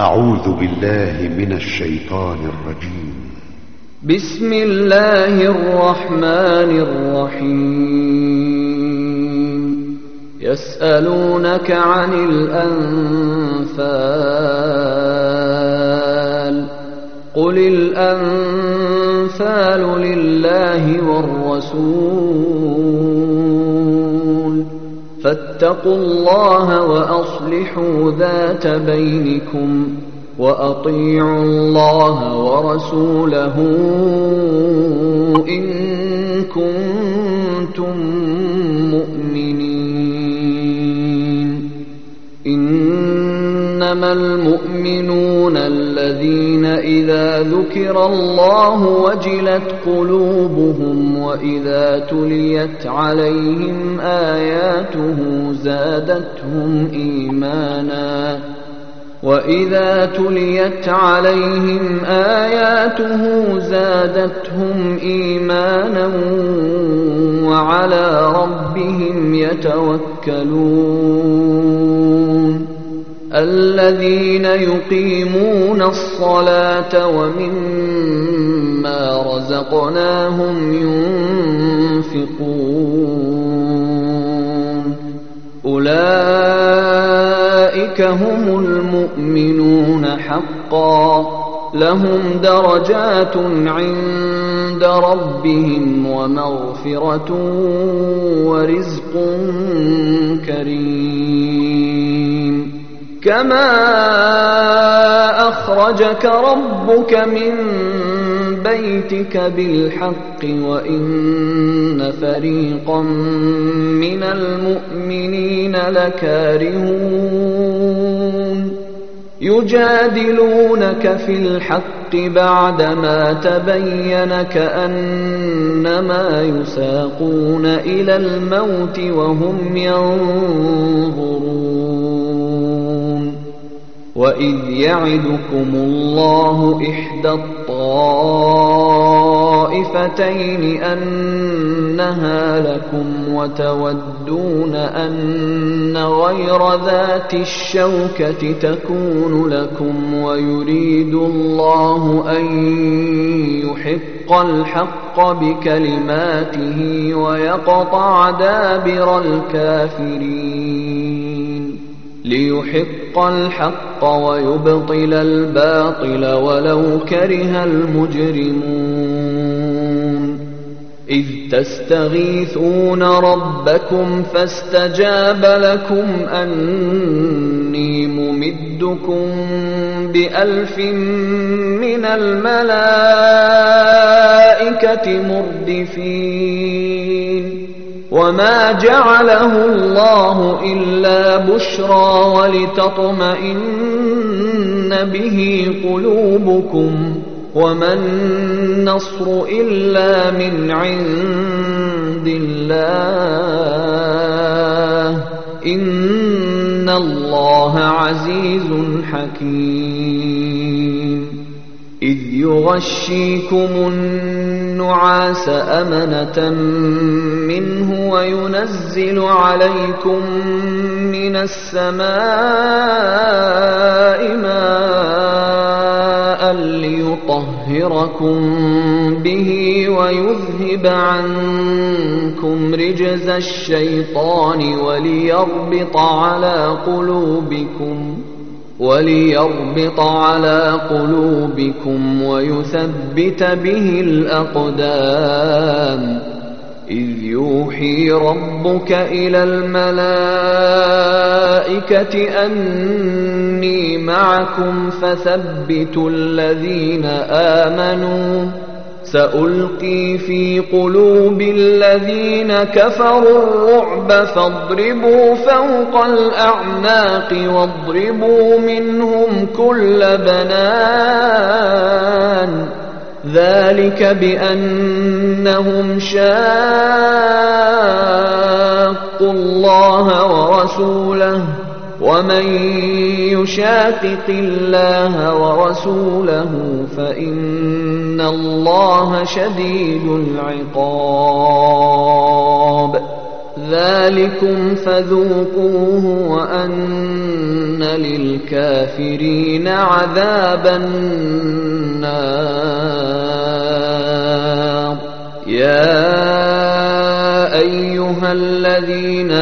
أعوذ بالله من الشيطان الرجيم. بسم الله الرحمن الرحيم. يسألونك عن الأنفال قل الأنفال لله والرسول فاتقوا الله وأصلحوا ذات بينكم وأطيعوا الله ورسوله إن كنتم مؤمنين. إنما المؤمنون الذين إذا ذكر الله وجلت قلوبهم وإذا تليت عليهم آياته زادتهم إيمانا وعلى ربهم يتوكلون. الذين يقيمون الصلاة ومما رزقناهم ينفقون أولئك هم المؤمنون حقا لهم درجات عند ربهم ومغفرة ورزق كريم. كما أخرجك ربك من بيتك بالحق وإن فريقا من المؤمنين لكارهون يجادلونك في الحق بعدما تبين كأنما يساقون إلى الموت وهم ينظرون. وإذ يعدكم الله إحدى الطائفتين أنها لكم وتودون أن غير ذات الشوكة تكون لكم ويريد الله أن يحق الحق بكلماته ويقطع دابر الكافرين. ليحق الحق ويبطل الباطل ولو كره المجرمون. إذ تستغيثون ربكم فاستجاب لكم أني ممدكم ب1000 من الملائكة مردفين. وما جعله الله إلا بشرى ولتطمئن به قلوبكم وما النصر إلا من عند الله إن الله عزيز حكيم. إذ يغشيكم النعاس أمنة منه وينزل عليكم من السماء ماء ليطهركم به ويذهب عنكم رجز الشيطان وليربط على قلوبكم ويثبت به الأقدام. إذ يوحي ربك إلى الملائكة أني معكم فثبتوا الذين آمنوا سألقي في قلوب الذين كفروا الرعب فاضربوا فوق الأعناق واضربوا منهم كل بنان. ذلك بأنهم شاقوا الله ورسوله ومن يشاقق الله ورسوله فإن الله شديد العقاب. ذلكم فذوقوه وأن للكافرين عذاب النار. يا أيها الذين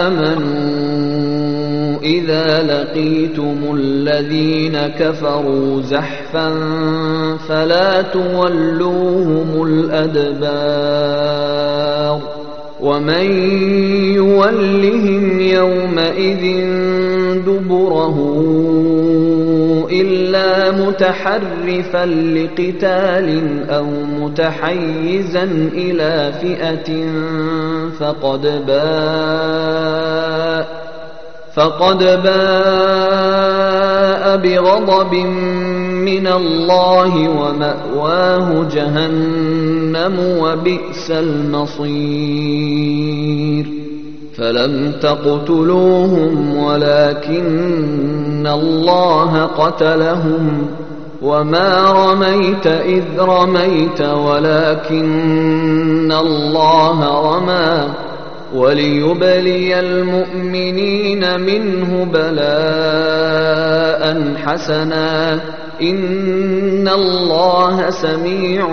آمنوا إذا لقيتم الذين كفروا زحفا فلا تولوهم الأدبار ومن يولهم يومئذ دبره إلا متحرفا لقتال أو متحيزا إلى فئة فقد باء بغضب من الله ومأواه جهنم وبئس المصير. فلم تقتلوهم ولكن الله قتلهم وما رميت إذ رميت ولكن الله رمى وليبلي المؤمنين منه بلاء حسنا إن الله سميع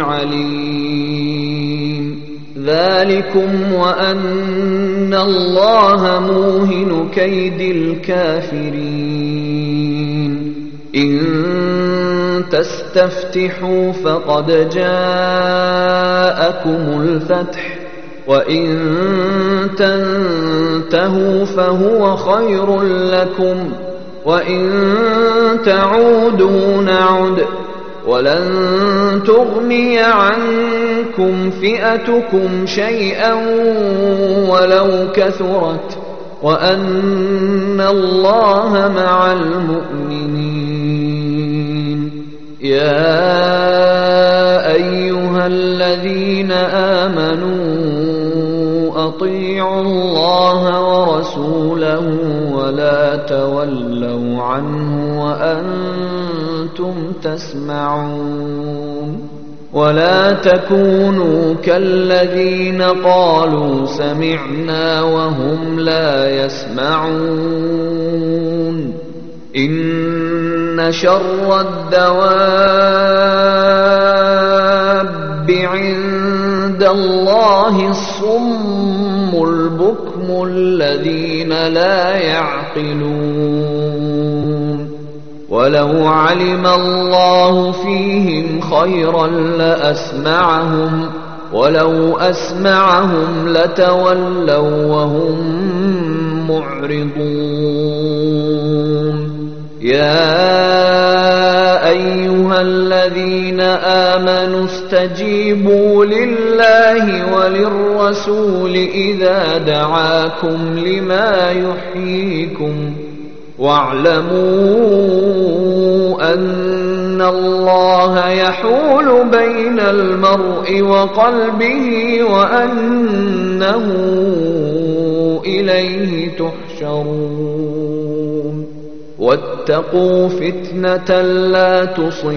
عليم. ذلكم وأن الله موهن كيد الكافرين. إن تستفتحوا فقد جاءكم الفتح وإن تنتهوا فهو خير لكم وإن تعودوا نعد ولن تغني عنكم فئتكم شيئا ولو كثرت وأن الله مع المؤمنين. يا أيها الذين آمنوا أطيعوا الله ورسوله ولا تولوا عنه وأنتم تسمعون. ولا تكونوا كالذين قالوا سمعنا وهم لا يسمعون. إن شر الدواب عند الله الصم البكم الذين لا يعقلون. ولو علم الله فيهم خيرا لأسمعهم ولو أسمعهم لتولوا وهم معرضون. يا أيها الذين آمنوا استجيبوا لله وللرسول إذا دعاكم لما يحييكم واعلموا أن الله يحول بين المرء وقلبه وأنه إليه تحشرون. واتقوا فتنة لا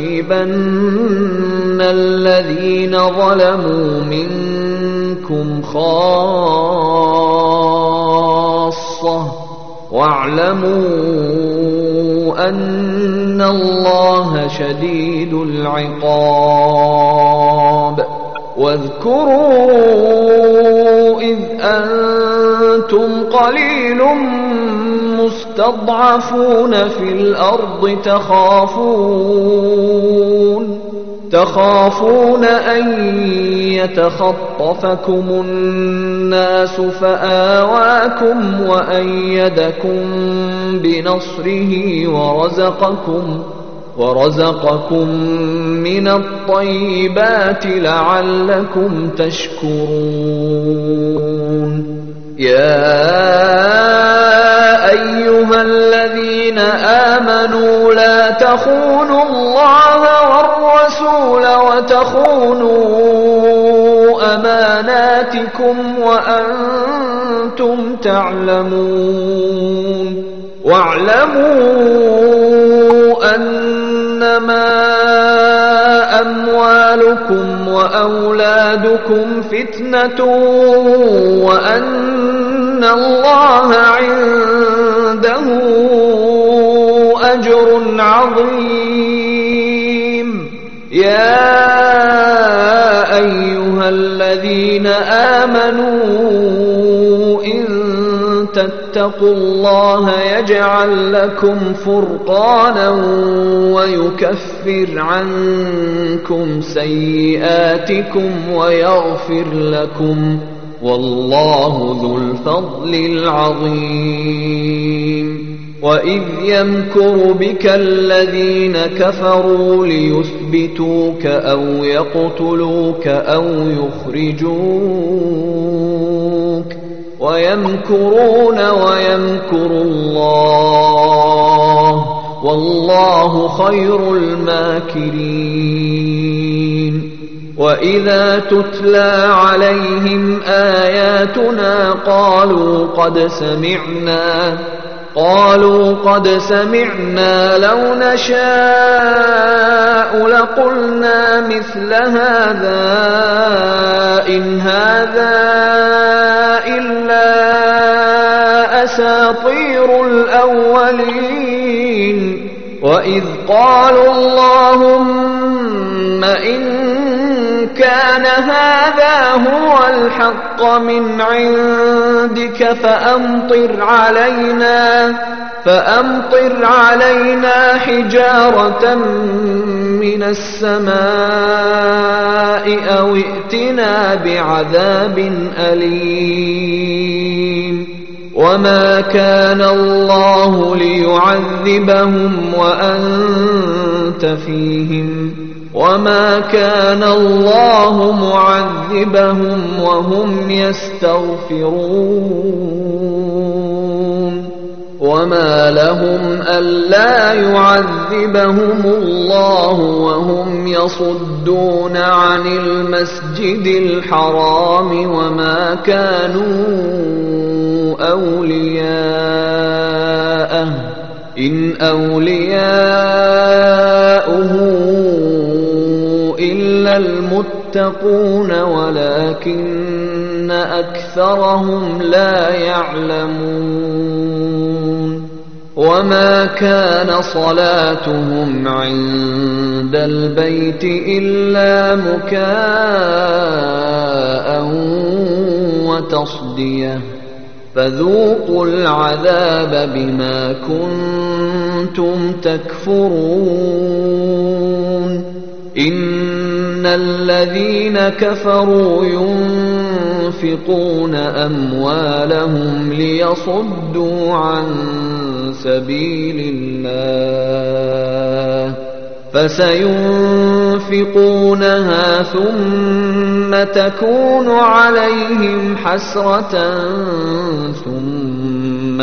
تصيبن الذين ظلموا منكم خاصة واعلموا أن الله شديد العقاب. واذكروا إذ أنتم قليل مستضعفون في الأرض تخافون أن يتخطفكم الناس فآواكم وأيدكم بنصره ورزقكم من الطيبات لعلكم تشكرون. يا أيها الذين آمنوا لا تخونوا الله والرسول وتخونوا أماناتكم وأنتم تعلمون. واعلموا أنما أموالكم وأولادكم فتنة وأن الله عنده أجر عظيم. يا أيها الذين آمنوا إن تتقوا الله يجعل لكم فرقانا ويكفر عنكم سيئاتكم ويغفر لكم، والله ذو الفضل العظيم. وإذ يمكر بك الذين كفروا ليثبتوك أو يقتلوك أو يخرجوك ويمكرون ويمكر الله والله خير الماكرين. وإذا تتلى عليهم آياتنا قالوا قد سمعنا لو نشاء لقلنا مثل هذا إن هذا إلا أساطير الأولين. وإذ قالوا اللهم إن كان هذا هو الحق من عندك فأمطر علينا حجارة من السماء أو ائتنا بعذاب أليم. وما كان الله ليعذبهم وأنت فيهم وما كان الله معذبهم وهم يستغفرون. وما لهم ألا يعذبهم الله وهم يصدون عن المسجد الحرام وما كانوا أولياءه إن أولياؤه إلا المتقون ولكن أكثرهم لا يعلمون. وما كان صلاتهم عند البيت إلا مكاء وتصدية فذوقوا العذاب بما كنتم تكفرون. إن الذين كفروا ينفقون أموالهم ليصدوا عن سبيل الله فسينفقونها ثم تكون عليهم حسرة ثم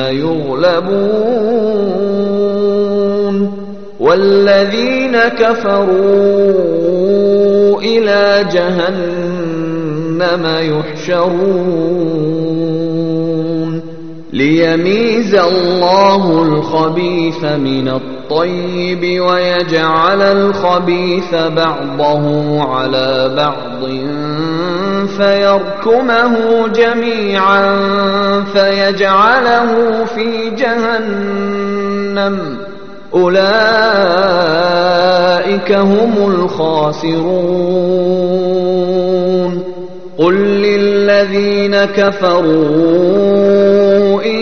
يغلبون والذين كفروا إلى جهنم يحشرون ليميز الله الخبيث من الطيب ويجعل الخبيث بعضه على بعض فيركمه جميعا فيجعله في جهنم أولئك هم الخاسرون. قل للذين كفروا إن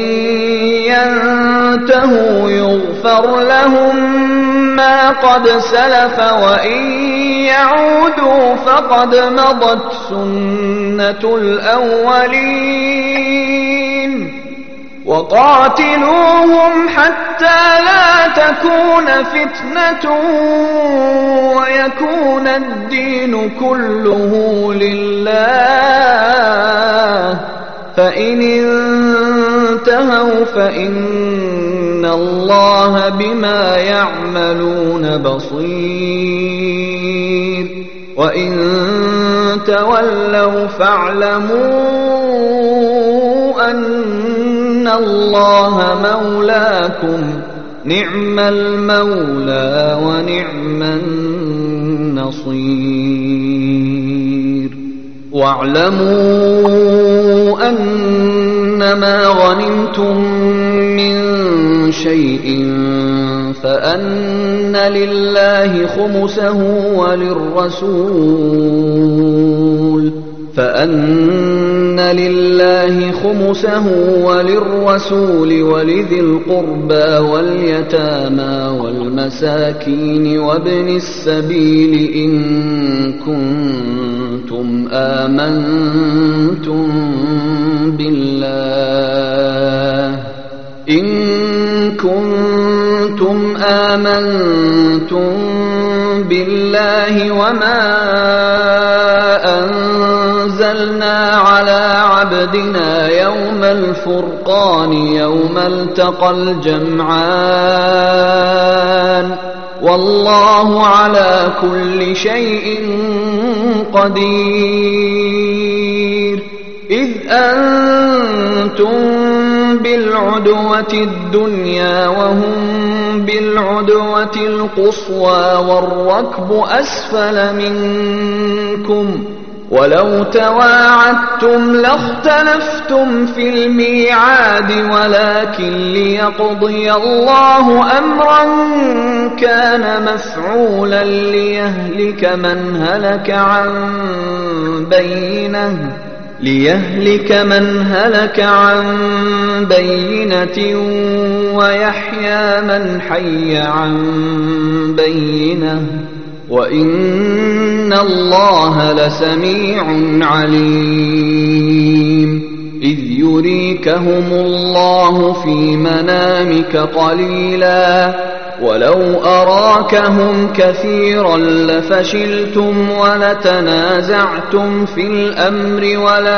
ينتهوا يغفر لهم ما قد سلف وإن يعودوا فقد مضت سنة الأولين. وقاتلوهم حتى لا تكون فتنة ويكون الدين كله لله فإن انتهوا فإن الله بما يعملون بصير وإن تولوا فاعلموا أن الله مولاكم نعم المولى ونعم النصير. واعلموا أن ما غنمتم من شيء فأن لله خمسه وللرسول ولذي القربى واليتامى والمساكين وابن السبيل إن كنتم آمنتم بالله وما أنزلنا على عبدنا يوم الفرقان يوم التقى الجمعان والله على كل شيء قدير إذ أنتم بالعدوة الدنيا وهم بالعدوة القصوى والركب أسفل منكم ولو تواعدتم لاختلفتم في الميعاد ولكن ليقضي الله أمرا كان مفعولا ليهلك من هلك عن بينة ويحيى من حي عن بينة وإن الله لسميع عليم إذ يريكهم الله في منامك قليلا ولو أراكهم كثيرا لفشلتم ولتنازعتم في الأمر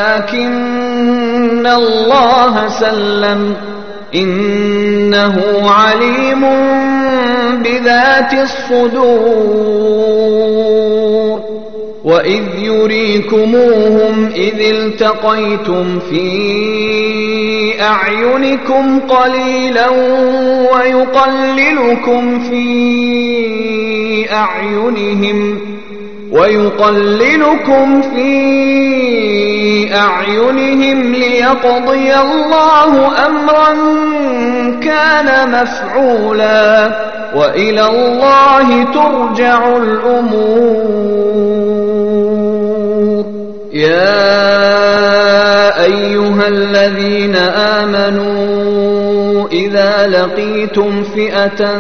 ولكن الله سلم إنه عليم بذات الصدور وإذ يريكموهم إذ التقيتم في أعينكم قليلا ويقللكم في أعينهم ليقضي الله أمرا كان مفعولا وإلى الله ترجع الأمور يا أيها الذين آمنوا إذا لقيتم فئة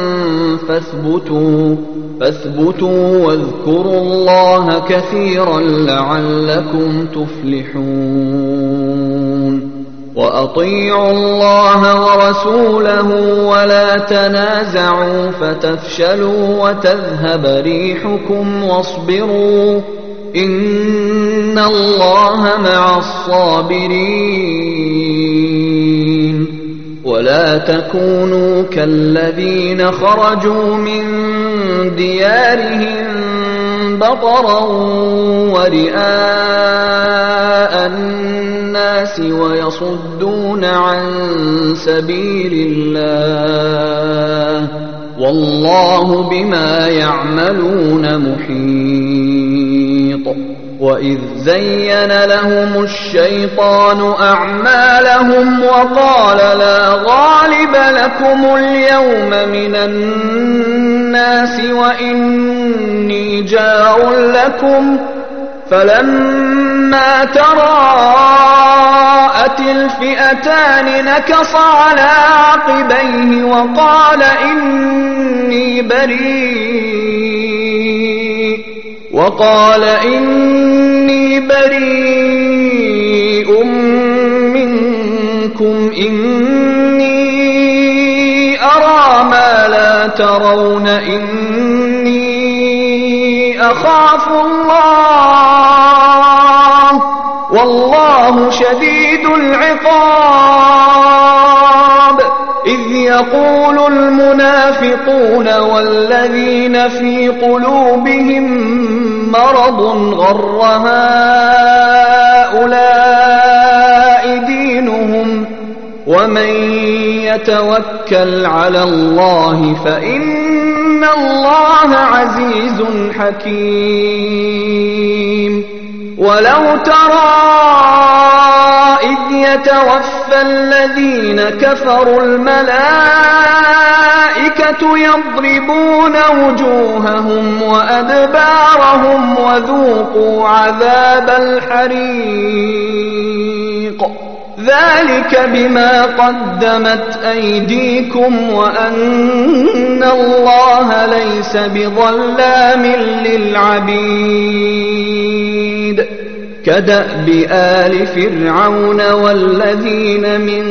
فاثبتوا واذكروا الله كثيرا لعلكم تفلحون وأطيعوا الله ورسوله ولا تنازعوا فتفشلوا وتذهب ريحكم واصبروا إن الله مع الصابرين ولا تكونوا كالذين خرجوا من ديارهم بطرا ورئاء الناس ويصدون عن سبيل الله والله بما يعملون محيط وإذ زين لهم الشيطان أعمالهم وقال لا غالب لكم اليوم من الناس وإني جار لكم فلما تراءت الفئتان نكص على عقبيه وقال إني بريء منكم إني أرى ما لا ترون إني أخاف الله والله شديد العقاب إذ يقول المنافقون والذين في قلوبهم مرض غر هؤلاء دينهم ومن يتوكل على الله فإن الله عزيز حكيم ولو ترى إذ يتوفى الذين كفروا الملائكة يضربون وجوههم وأدبارهم وذوقوا عذاب الحريق ذلك بما قدمت أيديكم وأن الله ليس بظلام للعبيد كدأب آل فرعون والذين من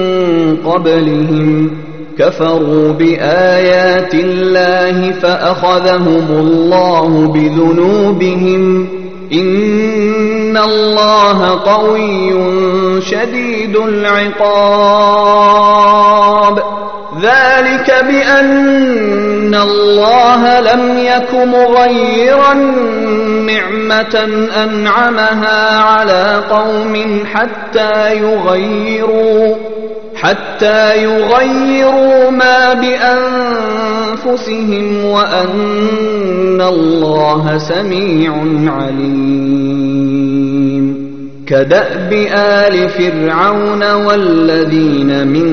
قبلهم كفروا بآيات الله فأخذهم الله بذنوبهم إن الله قوي شديد العقاب ذلك بأن الله لم يك مغيرا نعمة أنعمها على قوم حتى يغيروا ما بأنفسهم وأن الله سميع عليم كدأب آل فرعون والذين من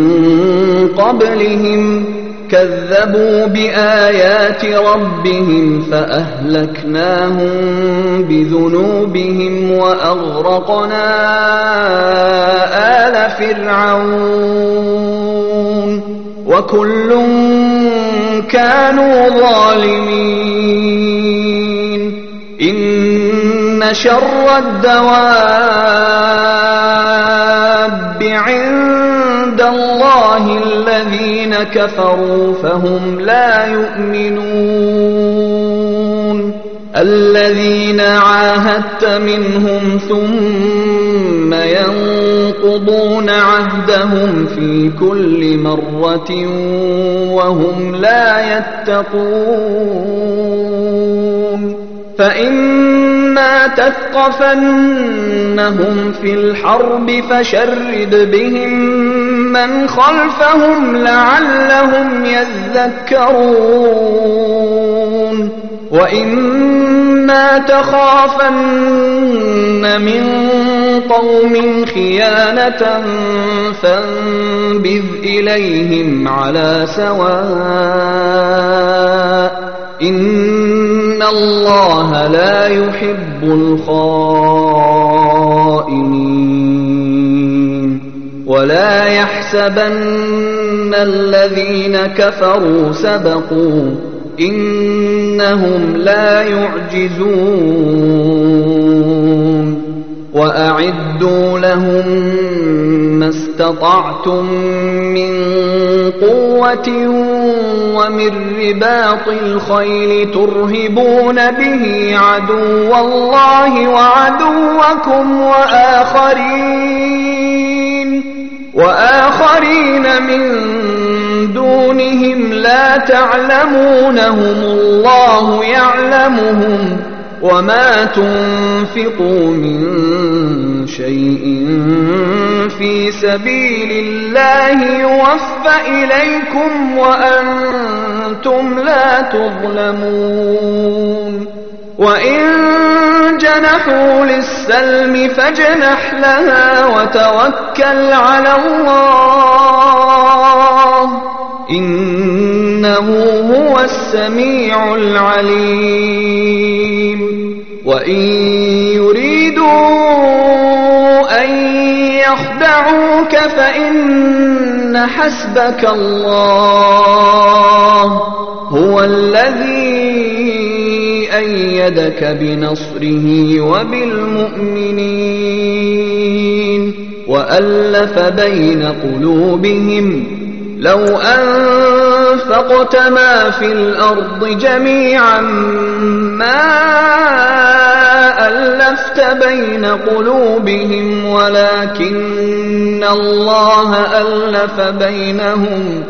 قبلهم كذبوا بآيات ربهم فأهلكناهم بذنوبهم وأغرقنا آل فرعون وكل كانوا ظالمين إن شر الدواب عند الله الذين كفروا فهم لا يؤمنون الذين عاهدت منهم ثم ينقضون عهدهم في كل مرة وهم لا يتقون فإما تثقفنهم في الحرب فشرد بهم من خلفهم لعلهم يذكرون وإما تخافن من قوم خيانة فانبذ إليهم على سواء إن الله لا يحب الخائنين ولا يحسبن الذين كفروا سبقوا إنهم لا يعجزون وأعدوا لهم ما استطعتم من قوة ومن رباط الخيل ترهبون به عدو الله وعدوكم وآخرين من دونهم لا تعلمونهم الله يعلمهم وما تنفقوا من شيء في سبيل الله يوفى إليكم وأنتم لا تظلمون وإن جنحوا للسلم فاجنح لها وتوكل على الله إنه هو السميع العليم وإن يريدوا أن يخدعوك فإن حسبك الله هو الذي أيدك بنصره وبالمؤمنين وألف بين قلوبهم لو أنفقت ما في الأرض جميعا ما ألفت بين قلوبهم ولكن الله ألف بينهم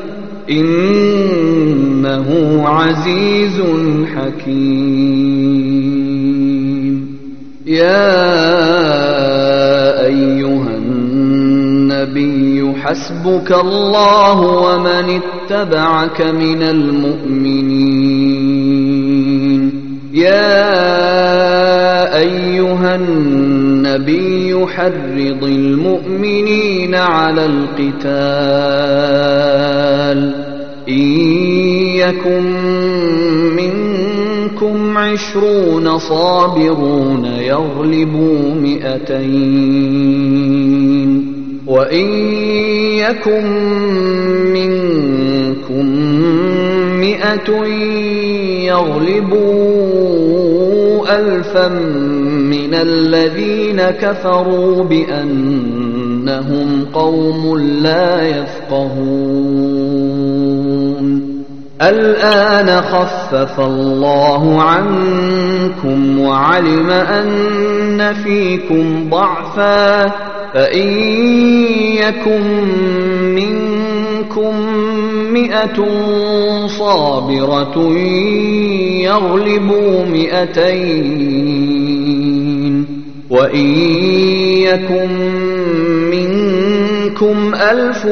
إنه عزيز حكيم يا أيها النبي حسبك الله ومن اتبعك من المؤمنين يا أيها النبي يحرض المؤمنين على القتال إن يكن منكم 20 صابرون يغلبوا 200 وإن يكن منكم 100 يغلبوا 1000 من الذين كفروا بأنهم قوم لا يفقهون الآن خفف الله عنكم وعلم أن فيكم ضعفا فإن يكن منكم 100 صابرة يغلبوا 200 وإن يكن منكم 1000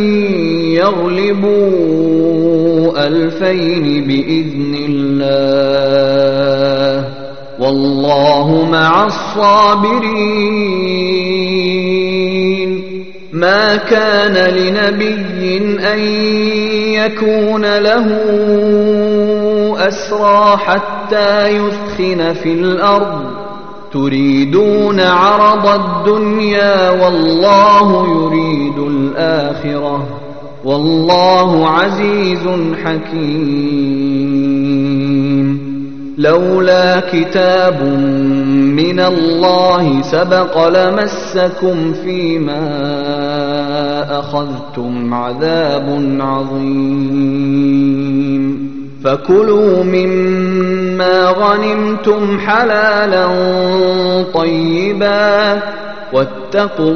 يغلبوا 2000 بإذن الله والله مع الصابرين ما كان لنبي أن يكون له أسرى حتى يثخن في الأرض تريدون عرض الدنيا والله يريد الآخرة والله عزيز حكيم لولا كتاب من الله سبق لمسكم فيما أخذتم عذاب عظيم فكلوا مما غنمتم حلالا طيبا واتقوا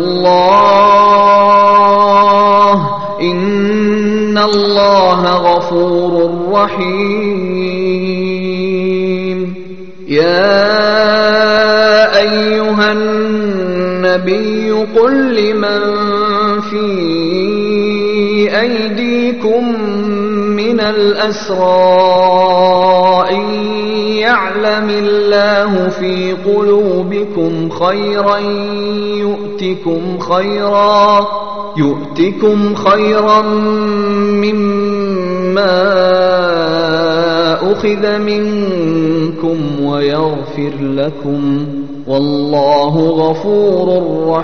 الله إن الله غفور رحيم يا أيها النبي قل لمن في أيديكم من الأسرى إن يعلم الله في قلوبكم خيرا يؤتكم خيرا مما أخذ منكم ويغفر لكم والله غفور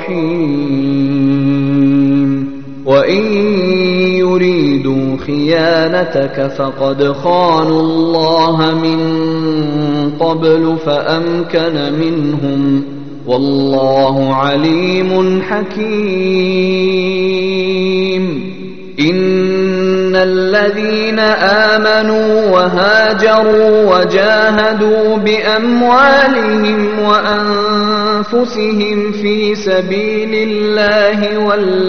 رحيم وإن يريدوا خيانتك فقد خانوا الله من قبل فأمكن منهم والله عليم حكيم إن الذين آمنوا وهاجروا وجاهدوا بأموالهم وأنفسهم في سبيل الله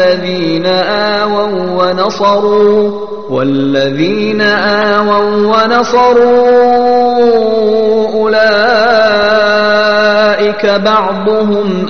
والذين آووا ونصروا أولئك بعضهم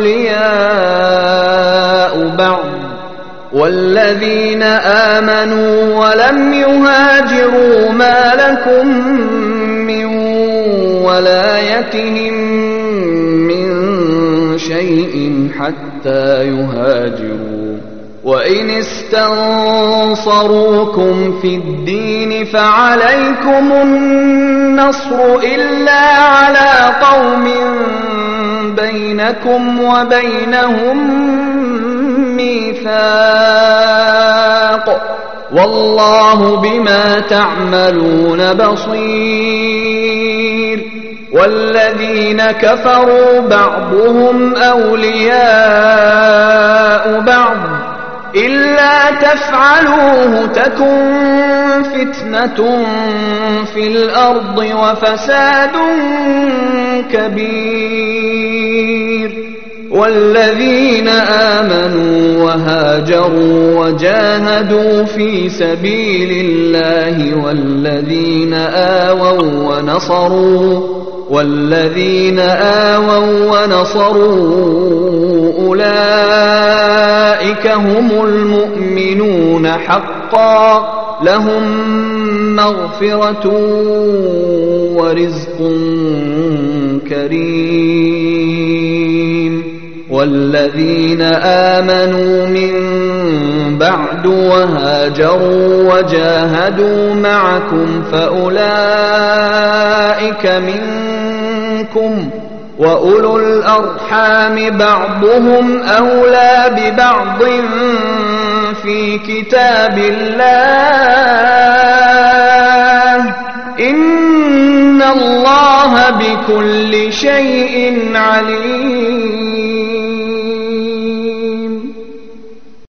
أولياء بعض والذين آمنوا ولم يهاجروا ما لكم من ولايتهم من شيء حتى يهاجروا وإن استنصروكم في الدين فعليكم النصر إلا على قوم بينكم وبينهم ميثاق والله بما تعملون بصير والذين كفروا بعضهم أولياء بعض إلا تفعلوه تكن فتنة في الأرض وفساد كبير والذين آمنوا وهاجروا وجاهدوا في سبيل الله والذين آووا ونصروا أولئك هم المؤمنون حقا لهم مغفرة ورزق كريم والذين آمنوا من بعد وهاجروا وجاهدوا معكم فأولئك منكم، وأولو الأرحام بعضهم أولى ببعض في كتاب الله، إن الله بكل شيء عليم.